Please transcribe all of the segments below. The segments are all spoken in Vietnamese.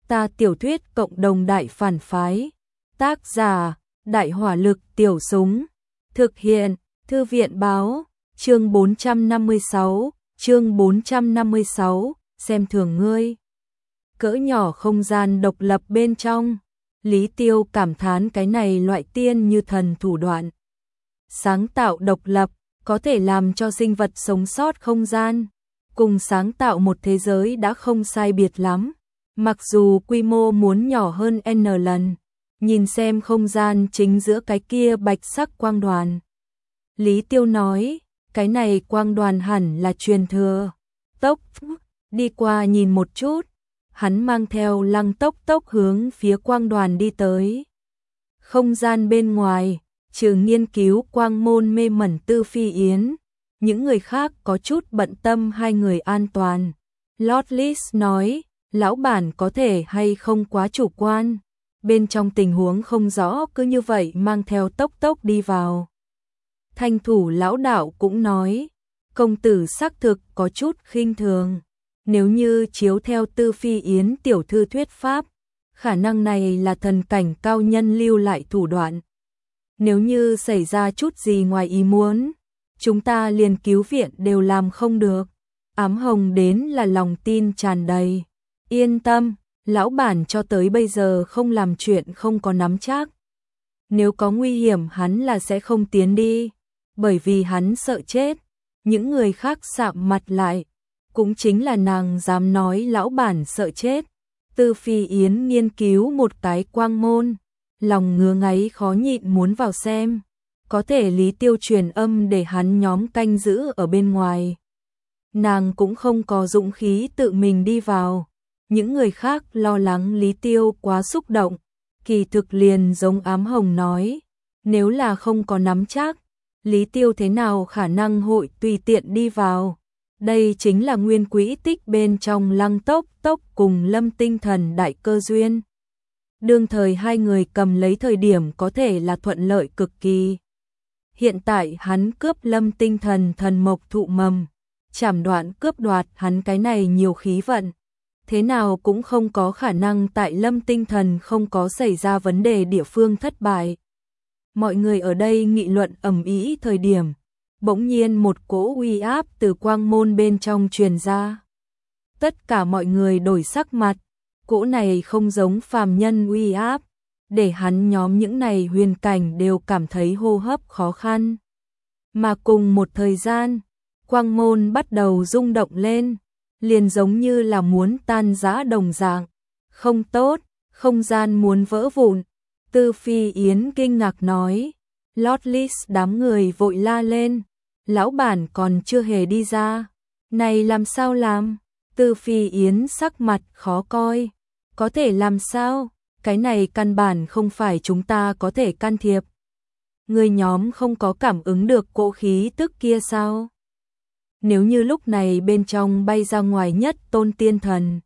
Ta tiểu thuyết cộng đồng đại phản phái. Tác giả, Đại hỏa lực tiểu súng. Thực hiện, Thư viện báo, chương 456, xem thường ngươi. Cỡ nhỏ không gian độc lập bên trong, Lý Tiêu cảm thán cái này loại tiên như thần thủ đoạn. Sáng tạo độc lập, có thể làm cho sinh vật sống sót không gian, cùng sáng tạo một thế giới đã không sai biệt lắm. Mặc dù quy mô muốn nhỏ hơn N lần, nhìn xem không gian chính giữa cái kia bạch sắc quang đoàn. Lý Tiêu nói, cái này quang đoàn hẳn là truyền thừa. Tốc, đi qua nhìn một chút, hắn mang theo Lăng Tốc hướng phía quang đoàn đi tới. Không gian bên ngoài, trừ nghiên cứu quang môn mê mẩn Tư Phi Yến, những người khác có chút bận tâm hai người an toàn. Lord Lis nói, lão bản có thể hay không quá chủ quan, bên trong tình huống không rõ cứ như vậy mang theo Tốc đi vào. Thanh thủ lão đạo cũng nói, công tử xác thực có chút khinh thường, nếu như chiếu theo Tư Phi Yến tiểu thư thuyết pháp, khả năng này là thần cảnh cao nhân lưu lại thủ đoạn. Nếu như xảy ra chút gì ngoài ý muốn, chúng ta liền cứu viện đều làm không được. Ám Hồng đến là lòng tin tràn đầy. Yên tâm, lão bản cho tới bây giờ không làm chuyện không có nắm chắc. Nếu có nguy hiểm hắn là sẽ không tiến đi, bởi vì hắn sợ chết. Những người khác sạm mặt lại, cũng chính là nàng dám nói lão bản sợ chết. Tư Phi Yến nghiên cứu một cái quang môn, lòng ngứa ngáy khó nhịn muốn vào xem. Có thể Lý Tiêu truyền âm để hắn nhóm canh giữ ở bên ngoài. Nàng cũng không có dũng khí tự mình đi vào. Những người khác lo lắng Lý Tiêu quá xúc động, kỳ thực liền giống Ám Hồng nói, nếu là không có nắm chắc, Lý Tiêu thế nào khả năng hội tùy tiện đi vào. Đây chính là nguyên quỹ tích bên trong Lăng Tốc cùng Lâm Tinh Thần đại cơ duyên. Đương thời hai người cầm lấy thời điểm có thể là thuận lợi cực kỳ. Hiện tại hắn cướp Lâm Tinh Thần thần mộc thụ mầm, chảm đoạn cướp đoạt hắn cái này nhiều khí vận. Thế nào cũng không có khả năng tại Lâm Tinh Thần không có xảy ra vấn đề địa phương thất bại. Mọi người ở đây nghị luận ầm ĩ thời điểm, bỗng nhiên một cỗ uy áp từ quang môn bên trong truyền ra. Tất cả mọi người đổi sắc mặt, cỗ này không giống phàm nhân uy áp, để hắn nhóm những này huyền cảnh đều cảm thấy hô hấp khó khăn. Mà cùng một thời gian, quang môn bắt đầu rung động lên, liền giống như là muốn tan rã đồng dạng. Không tốt, không gian muốn vỡ vụn. Tư Phi Yến kinh ngạc nói. Lord Lis đám người vội la lên, lão bản còn chưa hề đi ra. Này làm sao làm? Tư Phi Yến sắc mặt khó coi. Có thể làm sao? Cái này căn bản không phải chúng ta có thể can thiệp. Người nhóm không có cảm ứng được cỗ khí tức kia sao? Nếu như lúc này bên trong bay ra ngoài nhất tôn tiên thần,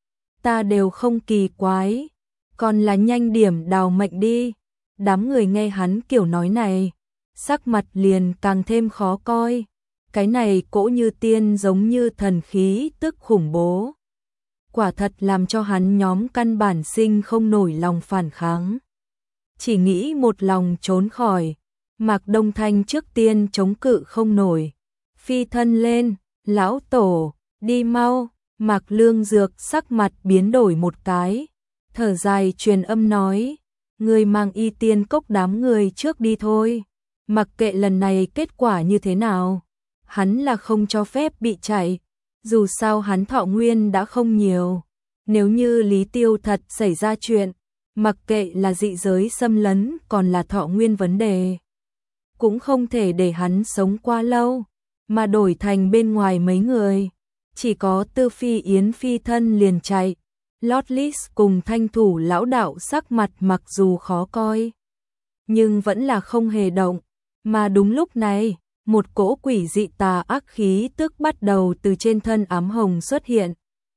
ta đều không kỳ quái, còn là nhanh điểm đào mệnh đi. Đám người nghe hắn kiểu nói này, sắc mặt liền càng thêm khó coi. Cái này cỗ như tiên giống như thần khí tức khủng bố. Quả thật làm cho hắn nhóm căn bản sinh không nổi lòng phản kháng. Chỉ nghĩ một lòng trốn khỏi. Mạc Đông Thanh trước tiên chống cự không nổi. Phi thân lên, lão tổ, đi mau. Mạc Lương Dược sắc mặt biến đổi một cái, thở dài truyền âm nói, người mang Y Tiên Cốc đám người trước đi thôi. Mặc kệ lần này kết quả như thế nào, hắn là không cho phép bị chạy, dù sao hắn thọ nguyên đã không nhiều. Nếu như Lý Tiêu thật xảy ra chuyện, mặc kệ là dị giới xâm lấn còn là thọ nguyên vấn đề, cũng không thể để hắn sống quá lâu, mà đổi thành bên ngoài mấy người. Chỉ có Tư Phi Yến phi thân liền chạy. Lord Lis cùng thanh thủ lão đạo sắc mặt mặc dù khó coi, nhưng vẫn là không hề động. Mà đúng lúc này, một cỗ quỷ dị tà ác khí tức bắt đầu từ trên thân Ám Hồng xuất hiện.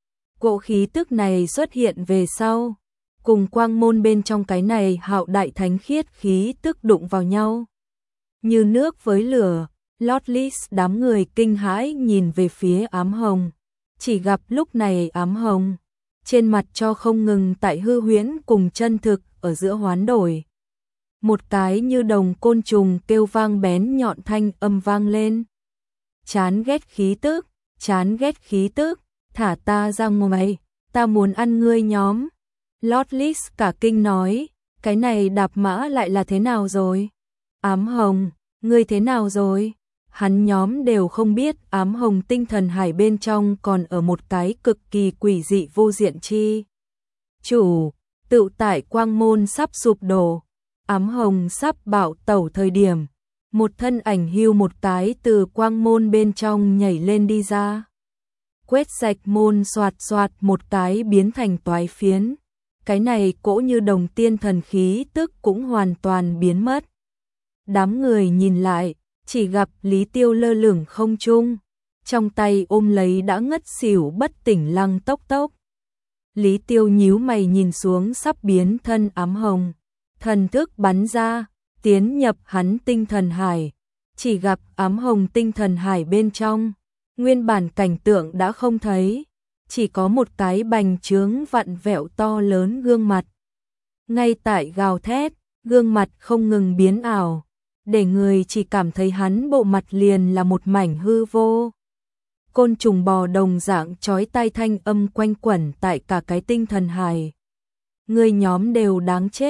Cỗ khí tức này xuất hiện về sau, cùng quang môn bên trong cái này hạo đại thánh khiết khí tức đụng vào nhau. Như nước với lửa, Lord Lis đám người kinh hãi nhìn về phía Ám Hồng. Chỉ gặp lúc này Ám Hồng trên mặt cho không ngừng tại hư huyễn cùng chân thực ở giữa hoán đổi. Một cái như đồng côn trùng kêu vang bén nhọn thanh âm vang lên. Chán ghét khí tức, chán ghét khí tức, thả ta ra ngoài, ta muốn ăn ngươi nhóm. Lord Lis cả kinh nói, cái này đạp mã lại là thế nào rồi? Ám hồng, ngươi thế nào rồi? Hắn nhóm đều không biết ám hồng tinh thần hải bên trong còn ở một cái cực kỳ quỷ dị vô diện chi. Chủ, tự tại quang môn sắp sụp đổ, ám hồng sắp bạo tẩu thời điểm. Một thân ảnh hưu một cái từ quang môn bên trong nhảy lên đi ra. Quét sạch môn xoạt xoạt một cái biến thành toái phiến. Cái này cỗ như đồng tiên thần khí tức cũng hoàn toàn biến mất. Đám người nhìn lại, chỉ gặp Lý Tiêu lơ lửng không trung, trong tay ôm lấy đã ngất xỉu bất tỉnh Lăng Tốc Tốc. Lý Tiêu nhíu mày nhìn xuống sắp biến thân ám hồng, thần thức bắn ra, tiến nhập hắn tinh thần hải, chỉ gặp ám hồng tinh thần hải bên trong, nguyên bản cảnh tượng đã không thấy, chỉ có một cái bành trướng vặn vẹo to lớn gương mặt. Ngay tại gào thét, gương mặt không ngừng biến ảo, để người chỉ cảm thấy hắn bộ mặt liền là một mảnh hư vô. Côn trùng bò đồng dạng chói tai thanh âm quanh quẩn tại cả cái tinh thần hải. Người nhóm đều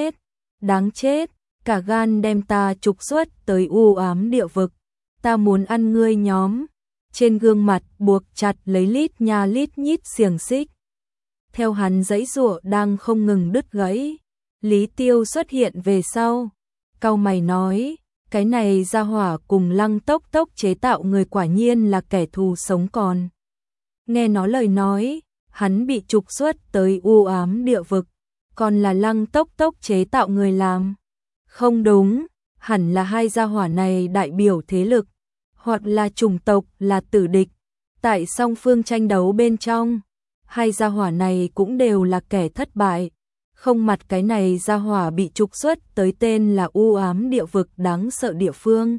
đáng chết, cả gan đem ta trục xuất tới u ám địa vực, ta muốn ăn ngươi nhóm. Trên gương mặt buộc chặt lấy lít nha lít nhít xiềng xích. Theo hắn giãy giụa đang không ngừng đứt gãy, Lý Tiêu xuất hiện về sau, cau mày nói, cái này ra hỏa cùng Lăng Tốc Tốc chế tạo người quả nhiên là kẻ thù sống còn. Nghe nó lời nói, hắn bị trục xuất tới u ám địa vực, còn là Lăng Tốc Tốc chế tạo người làm. Không đúng, hẳn là hai gia hỏa này đại biểu thế lực, hoặc là chủng tộc là tử địch. Tại song phương tranh đấu bên trong, hai gia hỏa này cũng đều là kẻ thất bại. Không mặt cái này gia hỏa bị trục xuất tới tên là u ám địa vực đáng sợ địa phương.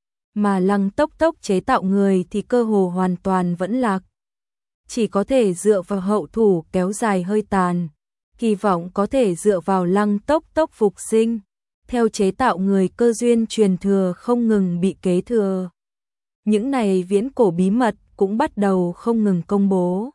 Mà Lăng Tốc Tốc chế tạo người thì cơ hồ hoàn toàn vẫn lạc. Chỉ có thể dựa vào hậu thủ kéo dài hơi tàn, kỳ vọng có thể dựa vào Lăng Tốc Tốc phục sinh. Theo chế tạo người cơ duyên truyền thừa không ngừng bị kế thừa. Những này viễn cổ bí mật cũng bắt đầu không ngừng công bố.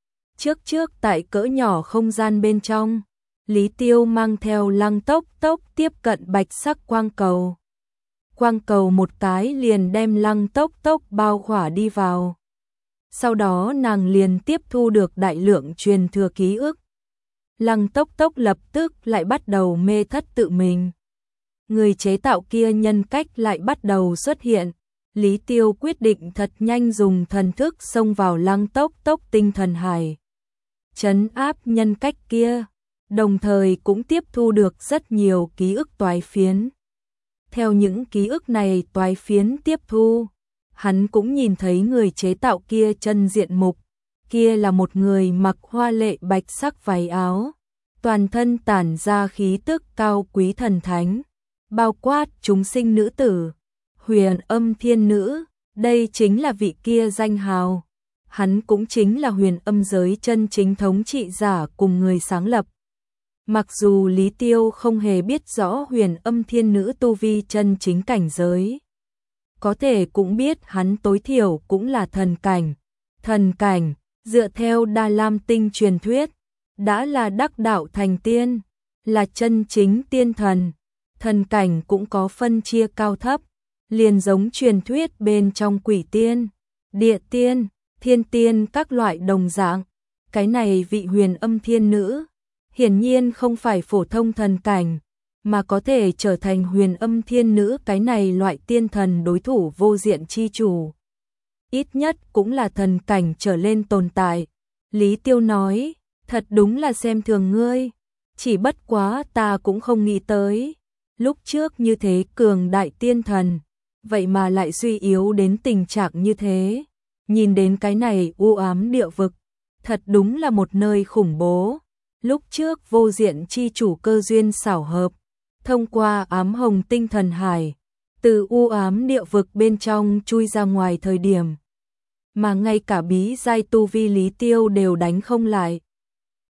Trước tại cỡ nhỏ không gian bên trong, Lý Tiêu mang theo Lăng Tốc Tốc tiếp cận bạch sắc quang cầu. Quang cầu một cái liền đem Lăng Tốc Tốc bao khỏa đi vào. Sau đó nàng liền tiếp thu được đại lượng truyền thừa ký ức. Lăng Tốc Tốc lập tức lại bắt đầu mê thất tự mình. Người chế tạo kia nhân cách lại bắt đầu xuất hiện. Lý Tiêu quyết định thật nhanh dùng thần thức xông vào Lăng Tốc Tốc tinh thần hải, trấn áp nhân cách kia, đồng thời cũng tiếp thu được rất nhiều ký ức toái phiến. Theo những ký ức này toái phiến tiếp thu, hắn cũng nhìn thấy người chế tạo kia chân diện mục, kia là một người mặc hoa lệ bạch sắc váy áo, toàn thân tản ra khí tức cao quý thần thánh, bao quát chúng sinh nữ tử. Huyền Âm Thiên Nữ, đây chính là vị kia danh hào. Hắn cũng chính là huyền âm giới chân chính thống trị giả cùng người sáng lập. Mặc dù Lý Tiêu không hề biết rõ Huyền Âm Thiên Nữ tu vi chân chính cảnh giới, có thể cũng biết hắn tối thiểu cũng là thần cảnh. Thần cảnh, dựa theo Đa Lam Tinh truyền thuyết, đã là đắc đạo thành tiên, là chân chính tiên thần. Thần cảnh cũng có phân chia cao thấp, liền giống truyền thuyết bên trong quỷ tiên, địa tiên, thiên tiên các loại đồng dạng. Cái này vị Huyền Âm Thiên Nữ, hiển nhiên không phải phổ thông thần cảnh, mà có thể trở thành Huyền Âm Thiên Nữ cái này loại tiên thần đối thủ vô diện chi chủ. Ít nhất cũng là thần cảnh trở lên tồn tại. Lý Tiêu nói, thật đúng là xem thường ngươi, chỉ bất quá ta cũng không nghĩ tới. Lúc trước như thế cường đại tiên thần, vậy mà lại suy yếu đến tình trạng như thế. Nhìn đến cái này u ám địa vực, thật đúng là một nơi khủng bố. Lúc trước vô diện chi chủ cơ duyên xảo hợp, thông qua ám hồng tinh thần hải, từ u ám địa vực bên trong chui ra ngoài thời điểm, mà ngay cả bí giai tu vi Lý Tiêu đều đánh không lại.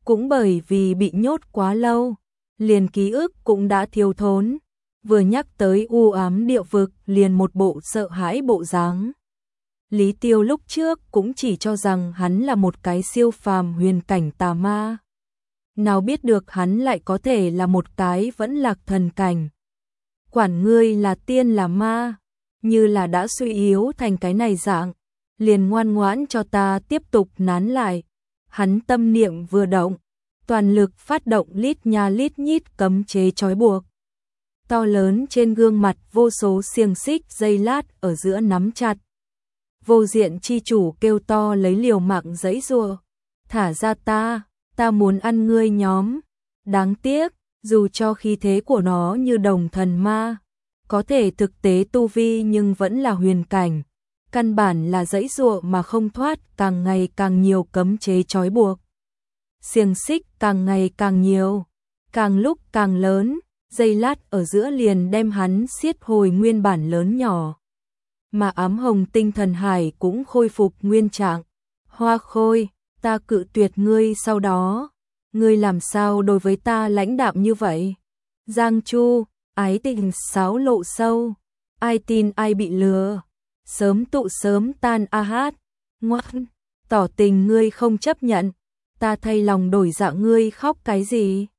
cũng bởi vì bị nhốt quá lâu, liền ký ức cũng đã thiếu thốn, vừa nhắc tới u ám địa vực liền một bộ sợ hãi bộ dáng. Lý Tiêu lúc trước cũng chỉ cho rằng hắn là một cái siêu phàm huyền cảnh tà ma. Nào biết được hắn lại có thể là một cái vẫn lạc thần cảnh. Quản ngươi là tiên là ma, như là đã suy yếu thành cái này dạng, liền ngoan ngoãn cho ta tiếp tục nán lại. Hắn tâm niệm vừa động, toàn lực phát động lít nha lít nhít cấm chế trói buộc. To lớn trên gương mặt vô số xiềng xích dây lát ở giữa nắm chặt. Vô diện chi chủ kêu to lấy liều mạng giãy giụa, thả ra ta muốn ăn ngươi nhóm. Đáng tiếc, dù cho khí thế của nó như đồng thần ma, có thể thực tế tu vi nhưng vẫn là huyền cảnh, căn bản là giãy giụa mà không thoát, càng ngày càng nhiều cấm chế trói buộc. Xiềng xích càng ngày càng nhiều, càng lúc càng lớn, giây lát ở giữa liền đem hắn siết hồi nguyên bản lớn nhỏ. Mà ám hồng tinh thần hải cũng khôi phục nguyên trạng. Hoa Khôi, ta cự tuyệt ngươi sau đó, ngươi làm sao đối với ta lãnh đạm như vậy? Giang Chu, ái tình sáo lộ sâu, ai tin ai bị lừa, sớm tụ sớm tan a hát, ngoan, tỏ tình ngươi không chấp nhận, ta thay lòng đổi dạ ngươi khóc cái gì?